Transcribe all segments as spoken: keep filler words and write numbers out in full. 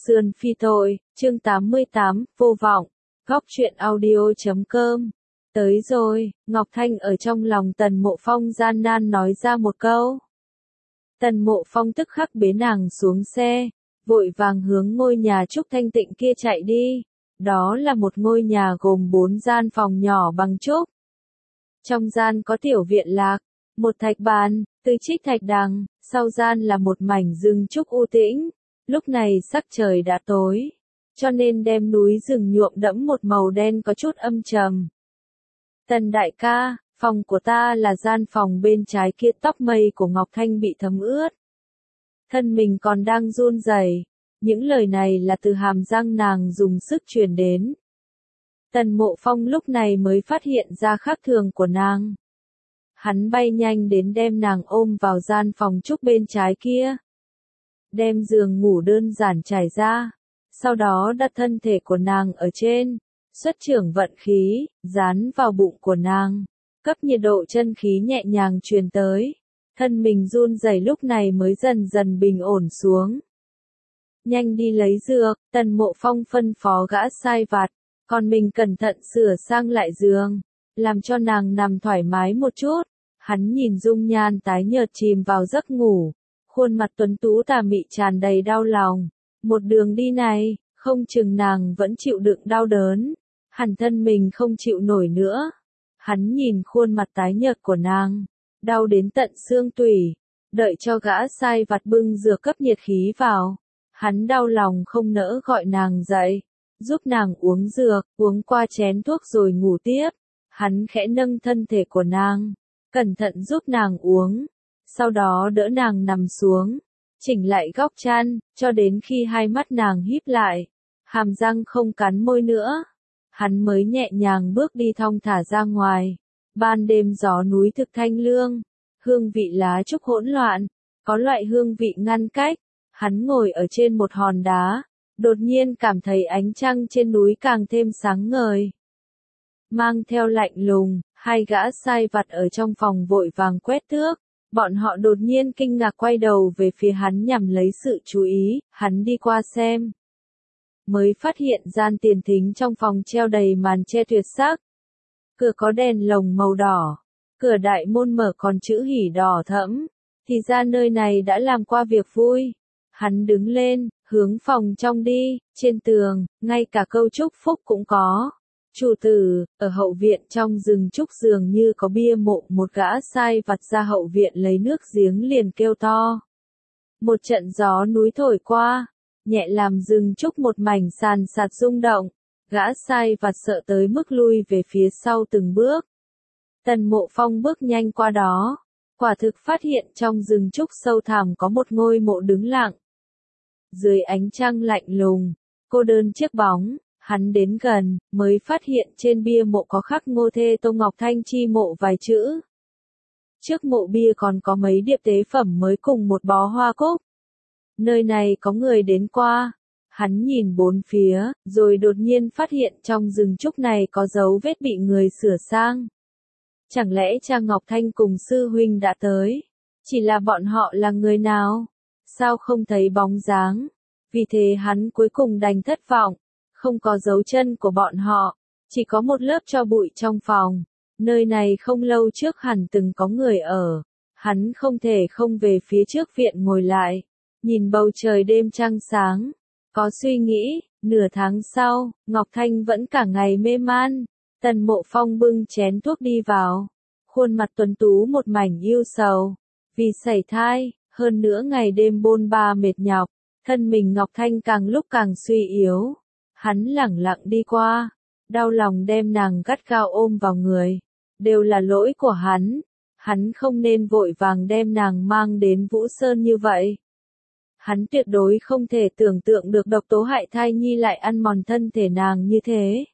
Sườn phi tội, chương tám mươi tám, vô vọng, góc truyện audio chấm com. Tới rồi, Ngọc Thanh ở trong lòng Tần Mộ Phong gian nan nói ra một câu. Tần Mộ Phong tức khắc bế nàng xuống xe, vội vàng hướng ngôi nhà trúc thanh tịnh kia chạy đi. Đó là một ngôi nhà gồm bốn gian phòng nhỏ bằng trúc. Trong gian có tiểu viện lạc, một thạch bàn, từ trích thạch đằng, sau gian là một mảnh rừng trúc u tĩnh. Lúc này sắc trời đã tối, cho nên đem núi rừng nhuộm đẫm một màu đen có chút âm trầm. Tần đại ca, phòng của ta là gian phòng bên trái kia. Tóc mây của Ngọc Thanh bị thấm ướt. Thân mình còn đang run rẩy. Những lời này là từ hàm răng nàng dùng sức truyền đến. Tần Mộ Phong lúc này mới phát hiện ra khác thường của nàng. Hắn bay nhanh đến đem nàng ôm vào gian phòng trúc bên trái kia. Đem giường ngủ đơn giản trải ra, sau đó đặt thân thể của nàng ở trên, xuất trưởng vận khí, dán vào bụng của nàng, cấp nhiệt độ chân khí nhẹ nhàng truyền tới, thân mình run rẩy lúc này mới dần dần bình ổn xuống. Nhanh đi lấy dược, Tần Mộ Phong phân phó gã sai vặt, còn mình cẩn thận sửa sang lại giường, làm cho nàng nằm thoải mái một chút. Hắn nhìn dung nhan tái nhợt chìm vào giấc ngủ. Khuôn mặt tuấn tú tà mị tràn đầy đau lòng. Một đường đi này, không chừng nàng vẫn chịu đựng đau đớn. Hẳn thân mình không chịu nổi nữa. Hắn nhìn khuôn mặt tái nhợt của nàng, đau đến tận xương tủy. Đợi cho gã sai vặt bưng dược cấp nhiệt khí vào. Hắn đau lòng không nỡ gọi nàng dậy, giúp nàng uống dược, uống qua chén thuốc rồi ngủ tiếp. Hắn khẽ nâng thân thể của nàng, cẩn thận giúp nàng uống. Sau đó đỡ nàng nằm xuống, chỉnh lại góc chăn, cho đến khi hai mắt nàng híp lại, hàm răng không cắn môi nữa. Hắn mới nhẹ nhàng bước đi thong thả ra ngoài. Ban đêm gió núi thực thanh lương, hương vị lá trúc hỗn loạn, có loại hương vị ngăn cách. Hắn ngồi ở trên một hòn đá, đột nhiên cảm thấy ánh trăng trên núi càng thêm sáng ngời. Mang theo lạnh lùng, hai gã sai vặt ở trong phòng vội vàng quét tước. Bọn họ đột nhiên kinh ngạc quay đầu về phía hắn nhằm lấy sự chú ý. Hắn đi qua xem, mới phát hiện gian tiền thính trong phòng treo đầy màn che tuyệt sắc. Cửa có đèn lồng màu đỏ, cửa đại môn mở còn chữ hỉ đỏ thẫm. Thì ra nơi này đã làm qua việc vui. Hắn đứng lên, hướng phòng trong đi. Trên tường, ngay cả câu chúc phúc cũng có. Chủ tử, ở hậu viện trong rừng trúc dường như có bia mộ. Một gã sai vặt ra hậu viện lấy nước giếng liền kêu to. Một trận gió núi thổi qua, nhẹ làm rừng trúc một mảnh sàn sạt rung động. Gã sai vặt sợ tới mức lui về phía sau từng bước. Tần Mộ Phong bước nhanh qua đó, quả thực phát hiện trong rừng trúc sâu thẳm có một ngôi mộ đứng lặng. Dưới ánh trăng lạnh lùng, cô đơn chiếc bóng. Hắn đến gần, mới phát hiện trên bia mộ có khắc Ngô Thê Tô Ngọc Thanh chi mộ vài chữ. Trước mộ bia còn có mấy điệp tế phẩm mới cùng một bó hoa cúc. Nơi này có người đến qua. Hắn nhìn bốn phía, rồi đột nhiên phát hiện trong rừng trúc này có dấu vết bị người sửa sang. Chẳng lẽ cha Ngọc Thanh cùng sư huynh đã tới? Chỉ là bọn họ là người nào? Sao không thấy bóng dáng? Vì thế hắn cuối cùng đành thất vọng. Không có dấu chân của bọn họ, chỉ có một lớp tro bụi trong phòng. Nơi này không lâu trước hẳn từng có người ở. Hắn không thể không về phía trước viện ngồi lại, nhìn bầu trời đêm trăng sáng, có suy nghĩ. Nửa tháng sau, Ngọc Thanh vẫn cả ngày mê man. Tần Mộ Phong bưng chén thuốc đi vào, khuôn mặt tuấn tú một mảnh yêu sầu. Vì sảy thai, hơn nữa ngày đêm bôn ba mệt nhọc, thân mình Ngọc Thanh càng lúc càng suy yếu. Hắn lẳng lặng đi qua, đau lòng đem nàng gắt gao ôm vào người. Đều là lỗi của hắn. Hắn không nên vội vàng đem nàng mang đến Vũ Sơn như vậy. Hắn tuyệt đối không thể tưởng tượng được độc tố hại thai nhi lại ăn mòn thân thể nàng như thế.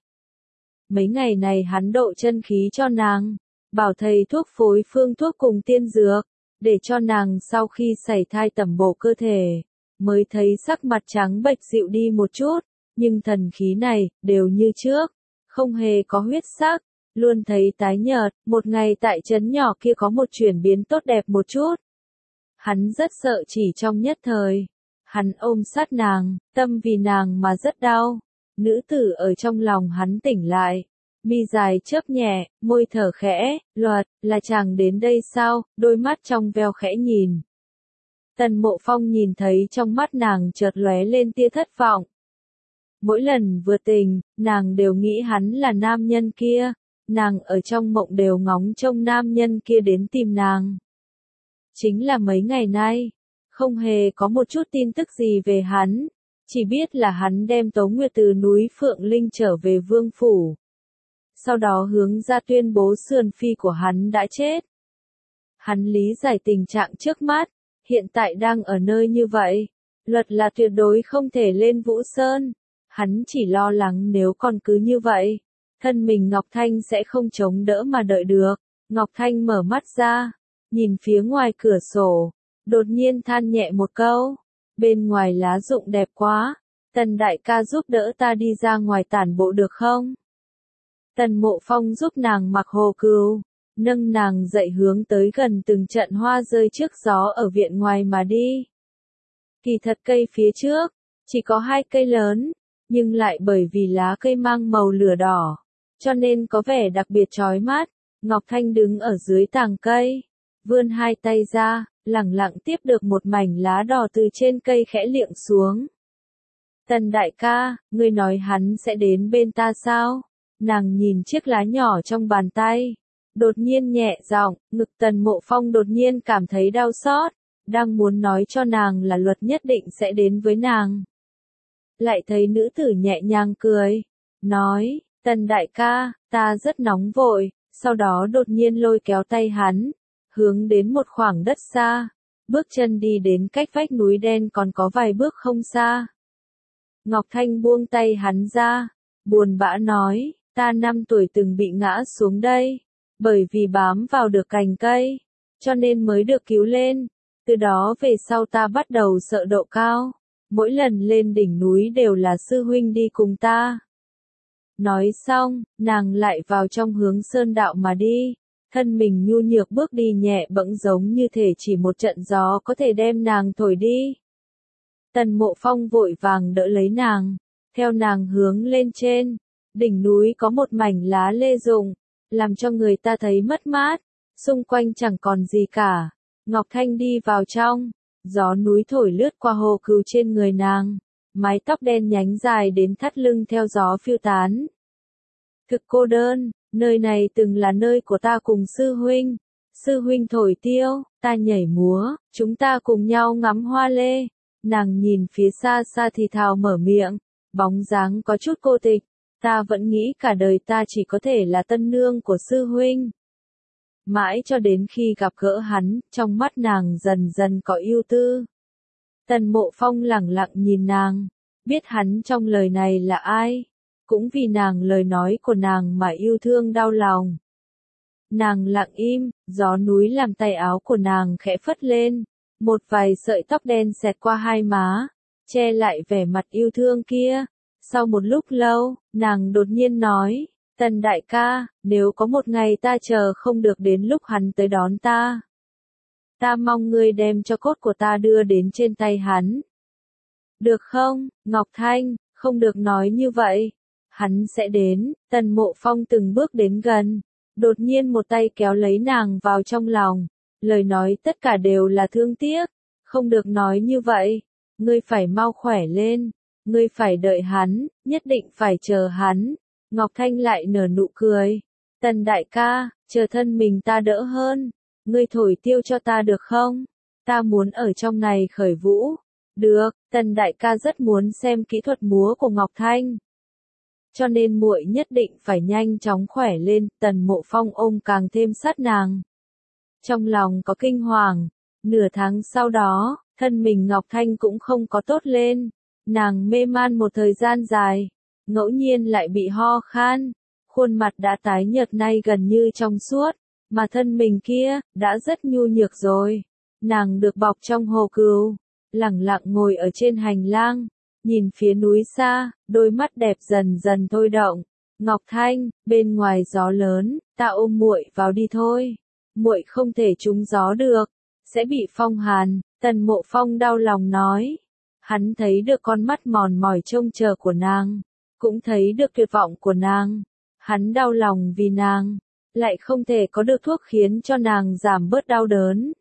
Mấy ngày này hắn độ chân khí cho nàng, bảo thầy thuốc phối phương thuốc cùng tiên dược, để cho nàng sau khi sảy thai tẩm bổ cơ thể, mới thấy sắc mặt trắng bệch dịu đi một chút. Nhưng thần khí này, đều như trước, không hề có huyết sắc, luôn thấy tái nhợt. Một ngày tại trấn nhỏ kia có một chuyển biến tốt đẹp một chút. Hắn rất sợ chỉ trong nhất thời, Hắn ôm sát nàng, tâm vì nàng mà rất đau. Nữ tử ở trong lòng hắn tỉnh lại. Mi dài chớp nhẹ, môi thở khẽ, Luật, là chàng đến đây sao, đôi mắt trong veo khẽ nhìn. Tần Mộ Phong nhìn thấy trong mắt nàng chợt lóe lên tia thất vọng. Mỗi lần vừa tình, nàng đều nghĩ hắn là nam nhân kia, nàng ở trong mộng đều ngóng trông nam nhân kia đến tìm nàng. Chính là mấy ngày nay, không hề có một chút tin tức gì về hắn, chỉ biết là hắn đem Tố Nguyệt từ núi Phượng Linh trở về vương phủ. Sau đó hướng ra tuyên bố sườn phi của hắn đã chết. Hắn lý giải tình trạng trước mắt, hiện tại đang ở nơi như vậy, Luật là tuyệt đối không thể lên Vũ Sơn. Hắn chỉ lo lắng nếu còn cứ như vậy, thân mình Ngọc Thanh sẽ không chống đỡ mà đợi được. Ngọc Thanh mở mắt ra, nhìn phía ngoài cửa sổ, đột nhiên than nhẹ một câu, bên ngoài lá rụng đẹp quá, Tần đại ca giúp đỡ ta đi ra ngoài tản bộ được không? Tần Mộ Phong giúp nàng mặc hồ cừu, nâng nàng dậy hướng tới gần từng trận hoa rơi trước gió ở viện ngoài mà đi. Kỳ thật cây phía trước, chỉ có hai cây lớn, nhưng lại bởi vì lá cây mang màu lửa đỏ, cho nên có vẻ đặc biệt chói mắt. Ngọc Thanh đứng ở dưới tàng cây, vươn hai tay ra, lẳng lặng tiếp được một mảnh lá đỏ từ trên cây khẽ liệng xuống. Tần đại ca, ngươi nói hắn sẽ đến bên ta sao? Nàng nhìn chiếc lá nhỏ trong bàn tay, đột nhiên nhẹ giọng, ngực Tần Mộ Phong đột nhiên cảm thấy đau xót, đang muốn nói cho nàng là Luật nhất định sẽ đến với nàng. Lại thấy nữ tử nhẹ nhàng cười, nói, Tần đại ca, ta rất nóng vội, sau đó đột nhiên lôi kéo tay hắn, hướng đến một khoảng đất xa, bước chân đi đến cách vách núi đen còn có vài bước không xa. Ngọc Thanh buông tay hắn ra, buồn bã nói, ta năm tuổi từng bị ngã xuống đây, bởi vì bám vào được cành cây, cho nên mới được cứu lên, từ đó về sau ta bắt đầu sợ độ cao. Mỗi lần lên đỉnh núi đều là sư huynh đi cùng ta. Nói xong, nàng lại vào trong hướng sơn đạo mà đi, thân mình nhu nhược bước đi nhẹ bẫng giống như thể chỉ một trận gió có thể đem nàng thổi đi. Tần Mộ Phong vội vàng đỡ lấy nàng, theo nàng hướng lên trên, đỉnh núi có một mảnh lá lê rụng, làm cho người ta thấy mất mát, xung quanh chẳng còn gì cả. Ngọc Thanh đi vào trong. Gió núi thổi lướt qua hồ cừu trên người nàng, mái tóc đen nhánh dài đến thắt lưng theo gió phiêu tán. Thực cô đơn, nơi này từng là nơi của ta cùng sư huynh. Sư huynh thổi tiêu, ta nhảy múa, chúng ta cùng nhau ngắm hoa lê. Nàng nhìn phía xa xa thì thào mở miệng, bóng dáng có chút cô tịch. Ta vẫn nghĩ cả đời ta chỉ có thể là tân nương của sư huynh. Mãi cho đến khi gặp gỡ hắn, trong mắt nàng dần dần có ưu tư. Tần Mộ Phong lẳng lặng nhìn nàng, biết hắn trong lời này là ai, cũng vì nàng lời nói của nàng mà yêu thương đau lòng. Nàng lặng im, gió núi làm tay áo của nàng khẽ phất lên, một vài sợi tóc đen xẹt qua hai má, che lại vẻ mặt yêu thương kia. Sau một lúc lâu, nàng đột nhiên nói, Tần đại ca, nếu có một ngày ta chờ không được đến lúc hắn tới đón ta, ta mong ngươi đem cho cốt của ta đưa đến trên tay hắn. Được không, Ngọc Thanh, không được nói như vậy. Hắn sẽ đến. Tần Mộ Phong từng bước đến gần, đột nhiên một tay kéo lấy nàng vào trong lòng, lời nói tất cả đều là thương tiếc. Không được nói như vậy, ngươi phải mau khỏe lên, ngươi phải đợi hắn, nhất định phải chờ hắn. Ngọc Thanh lại nở nụ cười. Tần đại ca, chờ thân mình ta đỡ hơn, ngươi thổi tiêu cho ta được không? Ta muốn ở trong này khởi vũ. Được, Tần đại ca rất muốn xem kỹ thuật múa của Ngọc Thanh. Cho nên muội nhất định phải nhanh chóng khỏe lên. Tần Mộ Phong ôm càng thêm sát nàng. Trong lòng có kinh hoàng. Nửa tháng sau đó, thân mình Ngọc Thanh cũng không có tốt lên. Nàng mê man một thời gian dài, ngẫu nhiên lại bị ho khan, khuôn mặt đã tái nhợt nay gần như trong suốt, mà thân mình kia, đã rất nhu nhược rồi. Nàng được bọc trong hồ cừu, lẳng lặng ngồi ở trên hành lang, nhìn phía núi xa, đôi mắt đẹp dần dần thôi động. Ngọc Thanh, bên ngoài gió lớn, ta ôm muội vào đi thôi. Muội không thể trúng gió được, sẽ bị phong hàn. Tần Mộ Phong đau lòng nói. Hắn thấy được con mắt mòn mỏi trông chờ của nàng, cũng thấy được tuyệt vọng của nàng. Hắn đau lòng vì nàng, lại không thể có được thuốc khiến cho nàng giảm bớt đau đớn.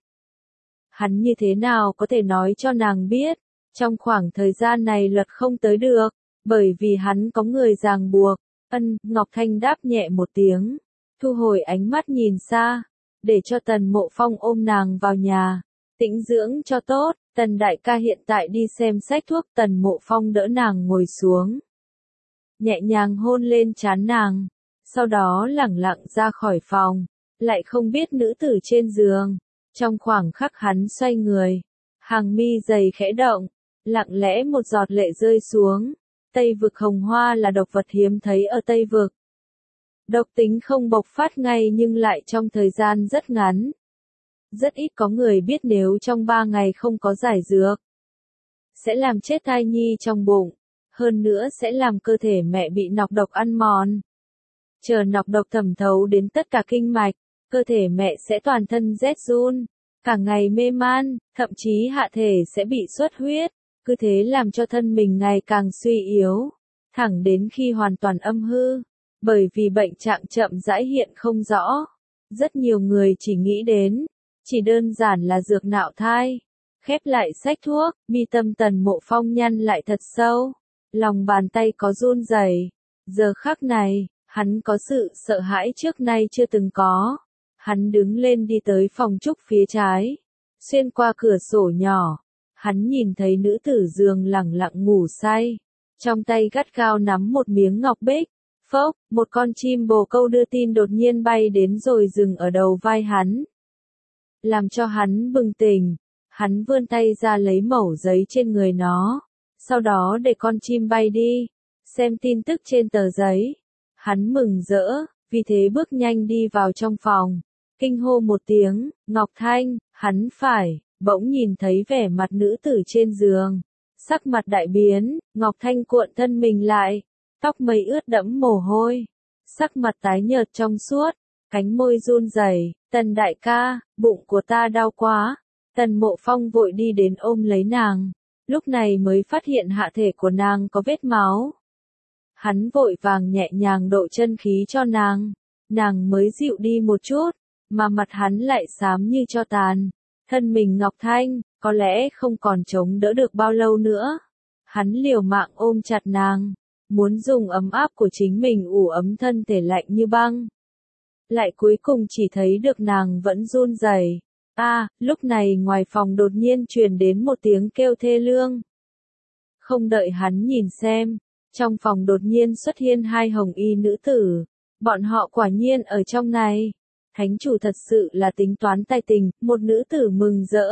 Hắn như thế nào có thể nói cho nàng biết, trong khoảng thời gian này luật không tới được, bởi vì hắn có người ràng buộc. Ân, Ngọc Thanh đáp nhẹ một tiếng, thu hồi ánh mắt nhìn xa, để cho Tần Mộ Phong ôm nàng vào nhà, tĩnh dưỡng cho tốt. Tần đại ca hiện tại đi xem sách thuốc. Tần Mộ Phong đỡ nàng ngồi xuống, nhẹ nhàng hôn lên trán nàng, sau đó lẳng lặng ra khỏi phòng, lại không biết nữ tử trên giường. Trong khoảng khắc hắn xoay người, hàng mi dày khẽ động, lặng lẽ một giọt lệ rơi xuống. Tây vực hồng hoa là độc vật hiếm thấy ở Tây vực. Độc tính không bộc phát ngay nhưng lại trong thời gian rất ngắn. Rất ít có người biết nếu trong ba ngày không có giải dược, sẽ làm chết thai nhi trong bụng, hơn nữa sẽ làm cơ thể mẹ bị nọc độc ăn mòn. Chờ nọc độc thẩm thấu đến tất cả kinh mạch, cơ thể mẹ sẽ toàn thân rét run, cả ngày mê man, thậm chí hạ thể sẽ bị xuất huyết, cứ thế làm cho thân mình ngày càng suy yếu, thẳng đến khi hoàn toàn âm hư, bởi vì bệnh trạng chậm rãi hiện không rõ. Rất nhiều người chỉ nghĩ đến, chỉ đơn giản là dược nạo thai. Khép lại sách thuốc, mi tâm Tần Mộ Phong nhăn lại thật sâu, lòng bàn tay có run rẩy. Giờ khắc này, hắn có sự sợ hãi trước nay chưa từng có. Hắn đứng lên đi tới phòng trúc phía trái, xuyên qua cửa sổ nhỏ, hắn nhìn thấy nữ tử giường lẳng lặng ngủ say, trong tay gắt gao nắm một miếng ngọc bích. Phốc, một con chim bồ câu đưa tin đột nhiên bay đến rồi dừng ở đầu vai hắn, làm cho hắn bừng tỉnh. Hắn vươn tay ra lấy mẩu giấy trên người nó, sau đó để con chim bay đi, xem tin tức trên tờ giấy. Hắn mừng rỡ, vì thế bước nhanh đi vào trong phòng, kinh hô một tiếng, Ngọc Thanh. Hắn phải, bỗng nhìn thấy vẻ mặt nữ tử trên giường, sắc mặt đại biến. Ngọc Thanh cuộn thân mình lại, tóc mây ướt đẫm mồ hôi, sắc mặt tái nhợt trong suốt, cánh môi run rẩy. Tần đại ca, bụng của ta đau quá. Tần Mộ Phong vội đi đến ôm lấy nàng, lúc này mới phát hiện hạ thể của nàng có vết máu. Hắn vội vàng nhẹ nhàng độ chân khí cho nàng, nàng mới dịu đi một chút, mà mặt hắn lại xám như tro tàn. Thân mình Ngọc Thanh, có lẽ không còn chống đỡ được bao lâu nữa. Hắn liều mạng ôm chặt nàng, muốn dùng ấm áp của chính mình ủ ấm thân thể lạnh như băng. Lại cuối cùng chỉ thấy được nàng vẫn run rẩy. A, à, lúc này ngoài phòng đột nhiên truyền đến một tiếng kêu thê lương. Không đợi hắn nhìn xem, trong phòng đột nhiên xuất hiện hai hồng y nữ tử. Bọn họ quả nhiên ở trong này. Thánh chủ thật sự là tính toán tài tình. Một nữ tử mừng rỡ.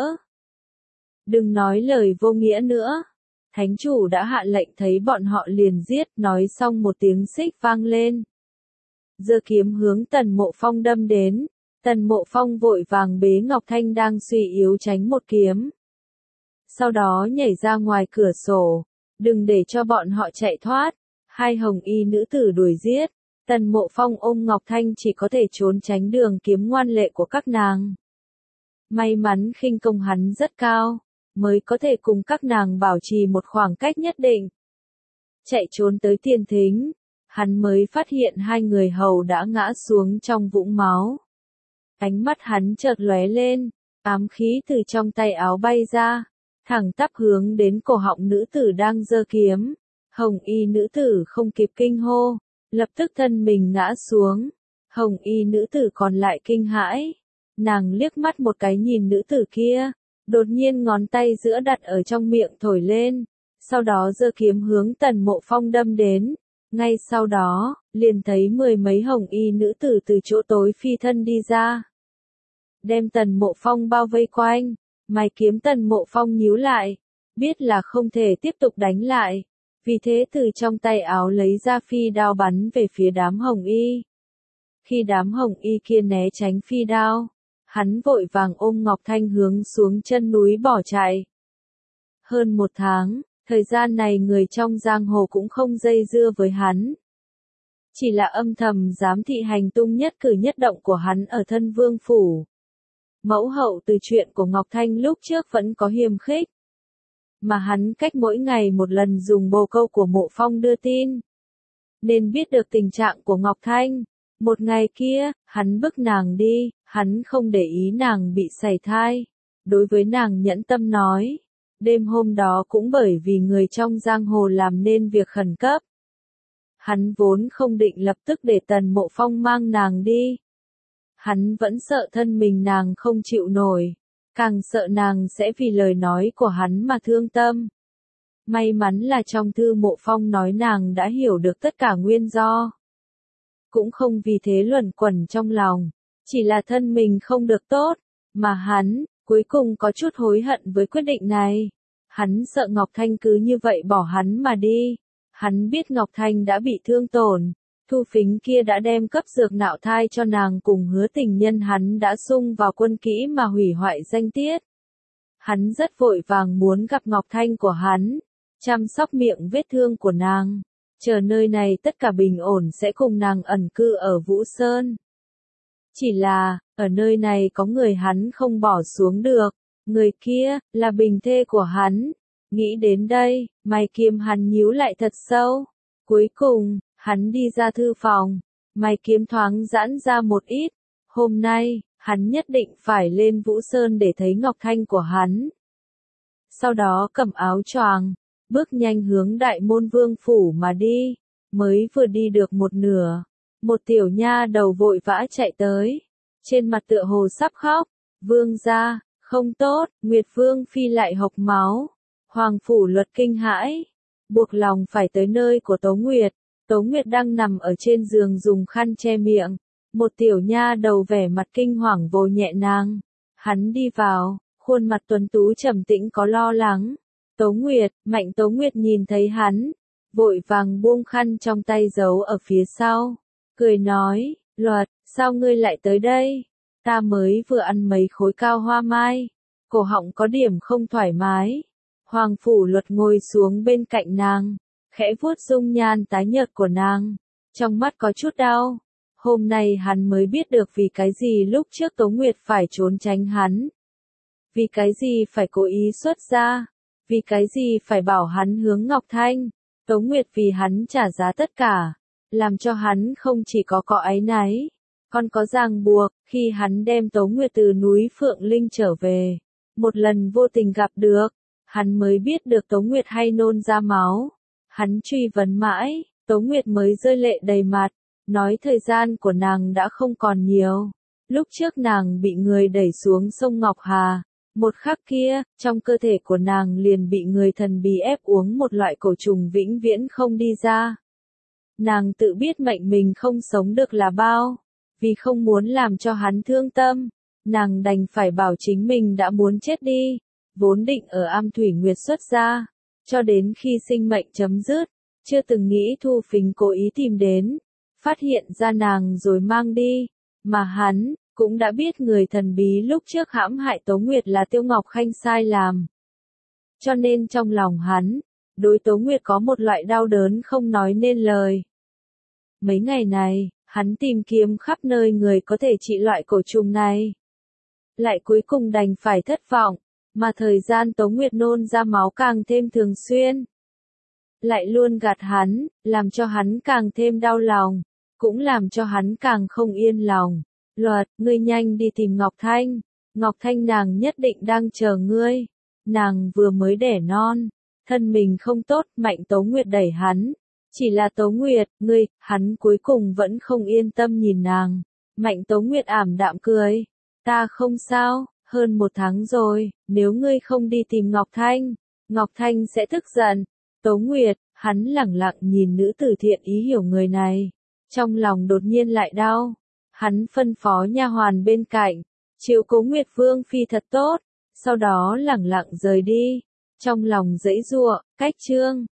Đừng nói lời vô nghĩa nữa. Thánh chủ đã hạ lệnh thấy bọn họ liền giết. Nói xong một tiếng xích vang lên, giơ kiếm hướng Tần Mộ Phong đâm đến. Tần Mộ Phong vội vàng bế Ngọc Thanh đang suy yếu tránh một kiếm, sau đó nhảy ra ngoài cửa sổ, đừng để cho bọn họ chạy thoát. Hai hồng y nữ tử đuổi giết, Tần Mộ Phong ôm Ngọc Thanh chỉ có thể trốn tránh đường kiếm ngoan lệ của các nàng. May mắn khinh công hắn rất cao, mới có thể cùng các nàng bảo trì một khoảng cách nhất định. Chạy trốn tới tiền thính, hắn mới phát hiện hai người hầu đã ngã xuống trong vũng máu. Ánh mắt hắn chợt lóe lên, ám khí từ trong tay áo bay ra, thẳng tắp hướng đến cổ họng nữ tử đang giơ kiếm. Hồng y nữ tử không kịp kinh hô, lập tức thân mình ngã xuống. Hồng y nữ tử còn lại kinh hãi, nàng liếc mắt một cái nhìn nữ tử kia, đột nhiên ngón tay giữa đặt ở trong miệng thổi lên, sau đó giơ kiếm hướng Tần Mộ Phong đâm đến. Ngay sau đó, liền thấy mười mấy hồng y nữ tử từ chỗ tối phi thân đi ra, đem Tần Mộ Phong bao vây quanh. Mày kiếm Tần Mộ Phong nhíu lại, biết là không thể tiếp tục đánh lại, vì thế từ trong tay áo lấy ra phi đao bắn về phía đám hồng y. Khi đám hồng y kia né tránh phi đao, hắn vội vàng ôm Ngọc Thanh hướng xuống chân núi bỏ chạy. Hơn một tháng, thời gian này người trong giang hồ cũng không dây dưa với hắn, chỉ là âm thầm giám thị hành tung nhất cử nhất động của hắn ở Thân Vương Phủ. Mẫu hậu từ chuyện của Ngọc Thanh lúc trước vẫn có hiềm khích, mà hắn cách mỗi ngày một lần dùng bồ câu của Mộ Phong đưa tin. Nên biết được tình trạng của Ngọc Thanh. Một ngày kia, hắn bức nàng đi, hắn không để ý nàng bị sảy thai. Đối với nàng nhẫn tâm nói. Đêm hôm đó cũng bởi vì người trong giang hồ làm nên việc khẩn cấp. Hắn vốn không định lập tức để Tần Mộ Phong mang nàng đi. Hắn vẫn sợ thân mình nàng không chịu nổi. Càng sợ nàng sẽ vì lời nói của hắn mà thương tâm. May mắn là trong thư Mộ Phong nói nàng đã hiểu được tất cả nguyên do. Cũng không vì thế luẩn quẩn trong lòng. Chỉ là thân mình không được tốt. Mà hắn, cuối cùng có chút hối hận với quyết định này. Hắn sợ Ngọc Thanh cứ như vậy bỏ hắn mà đi. Hắn biết Ngọc Thanh đã bị thương tổn. Thu Phính kia đã đem cấp dược nạo thai cho nàng cùng Hứa Tình Nhân hắn đã xung vào quân kỹ mà hủy hoại danh tiết. Hắn rất vội vàng muốn gặp Ngọc Thanh của hắn, chăm sóc miệng vết thương của nàng, chờ nơi này tất cả bình ổn sẽ cùng nàng ẩn cư ở Vũ Sơn. Chỉ là, ở nơi này có người hắn không bỏ xuống được, người kia, là bình thê của hắn. Nghĩ đến đây, mày kiếm hắn nhíu lại thật sâu. Cuối cùng, hắn đi ra thư phòng, mày kiếm thoáng giãn ra một ít. Hôm nay, hắn nhất định phải lên Vũ Sơn để thấy Ngọc Thanh của hắn. Sau đó cầm áo choàng, bước nhanh hướng Đại Môn Vương phủ mà đi. Mới vừa đi được một nửa, một tiểu nha đầu vội vã chạy tới, trên mặt tựa hồ sắp khóc. Vương gia, không tốt, Nguyệt Vương phi lại hộc máu. Hoàng phủ Luật kinh hãi, buộc lòng phải tới nơi của Tố Nguyệt. Tố Nguyệt đang nằm ở trên giường dùng khăn che miệng. Một tiểu nha đầu vẻ mặt kinh hoàng vồ nhẹ nàng. Hắn đi vào, khuôn mặt tuấn tú trầm tĩnh có lo lắng. Tố Nguyệt, Mạnh Tố Nguyệt nhìn thấy hắn, vội vàng buông khăn trong tay giấu ở phía sau. Cười nói, Luật, sao ngươi lại tới đây? Ta mới vừa ăn mấy khối cao hoa mai, cổ họng có điểm không thoải mái. Hoàng phủ Luật ngồi xuống bên cạnh nàng, khẽ vuốt dung nhan tái nhợt của nàng, trong mắt có chút đau. Hôm nay hắn mới biết được vì cái gì lúc trước Tố Nguyệt phải trốn tránh hắn. Vì cái gì phải cố ý xuất ra. Vì cái gì phải bảo hắn hướng Ngọc Thanh. Tố Nguyệt vì hắn trả giá tất cả, làm cho hắn không chỉ có có áy náy, còn có ràng buộc. Khi hắn đem Tố Nguyệt từ núi Phượng Linh trở về, một lần vô tình gặp được, hắn mới biết được Tố Nguyệt hay nôn ra máu. Hắn truy vấn mãi, Tố Nguyệt mới rơi lệ đầy mặt, nói thời gian của nàng đã không còn nhiều. Lúc trước nàng bị người đẩy xuống sông Ngọc Hà, một khắc kia, trong cơ thể của nàng liền bị người thần bí ép uống một loại cổ trùng vĩnh viễn không đi ra. Nàng tự biết mệnh mình không sống được là bao, vì không muốn làm cho hắn thương tâm, nàng đành phải bảo chính mình đã muốn chết đi, vốn định ở Am Thủy Nguyệt xuất gia, cho đến khi sinh mệnh chấm dứt, chưa từng nghĩ Thu Phính cố ý tìm đến, phát hiện ra nàng rồi mang đi, mà hắn cũng đã biết người thần bí lúc trước hãm hại Tố Nguyệt là Tiêu Ngọc Khanh sai làm. Cho nên trong lòng hắn, đối Tố Nguyệt có một loại đau đớn không nói nên lời. Mấy ngày này, hắn tìm kiếm khắp nơi người có thể trị loại cổ trùng này. Lại cuối cùng đành phải thất vọng, mà thời gian Tố Nguyệt nôn ra máu càng thêm thường xuyên. Lại luôn gạt hắn, làm cho hắn càng thêm đau lòng, cũng làm cho hắn càng không yên lòng. Luật, ngươi nhanh đi tìm Ngọc Thanh, Ngọc Thanh nàng nhất định đang chờ ngươi, nàng vừa mới đẻ non, thân mình không tốt. Mạnh Tố Nguyệt đẩy hắn, chỉ là Tố Nguyệt, ngươi, hắn cuối cùng vẫn không yên tâm nhìn nàng. Mạnh Tố Nguyệt ảm đạm cười, ta không sao, hơn một tháng rồi, nếu ngươi không đi tìm Ngọc Thanh, Ngọc Thanh sẽ tức giận. Tố Nguyệt, hắn lẳng lặng nhìn nữ tử thiện ý hiểu người này, trong lòng đột nhiên lại đau. Hắn phân phó nha hoàn bên cạnh, chiếu cố Nguyệt Vương phi thật tốt, sau đó lẳng lặng rời đi, trong lòng dãy giụa. Cách chương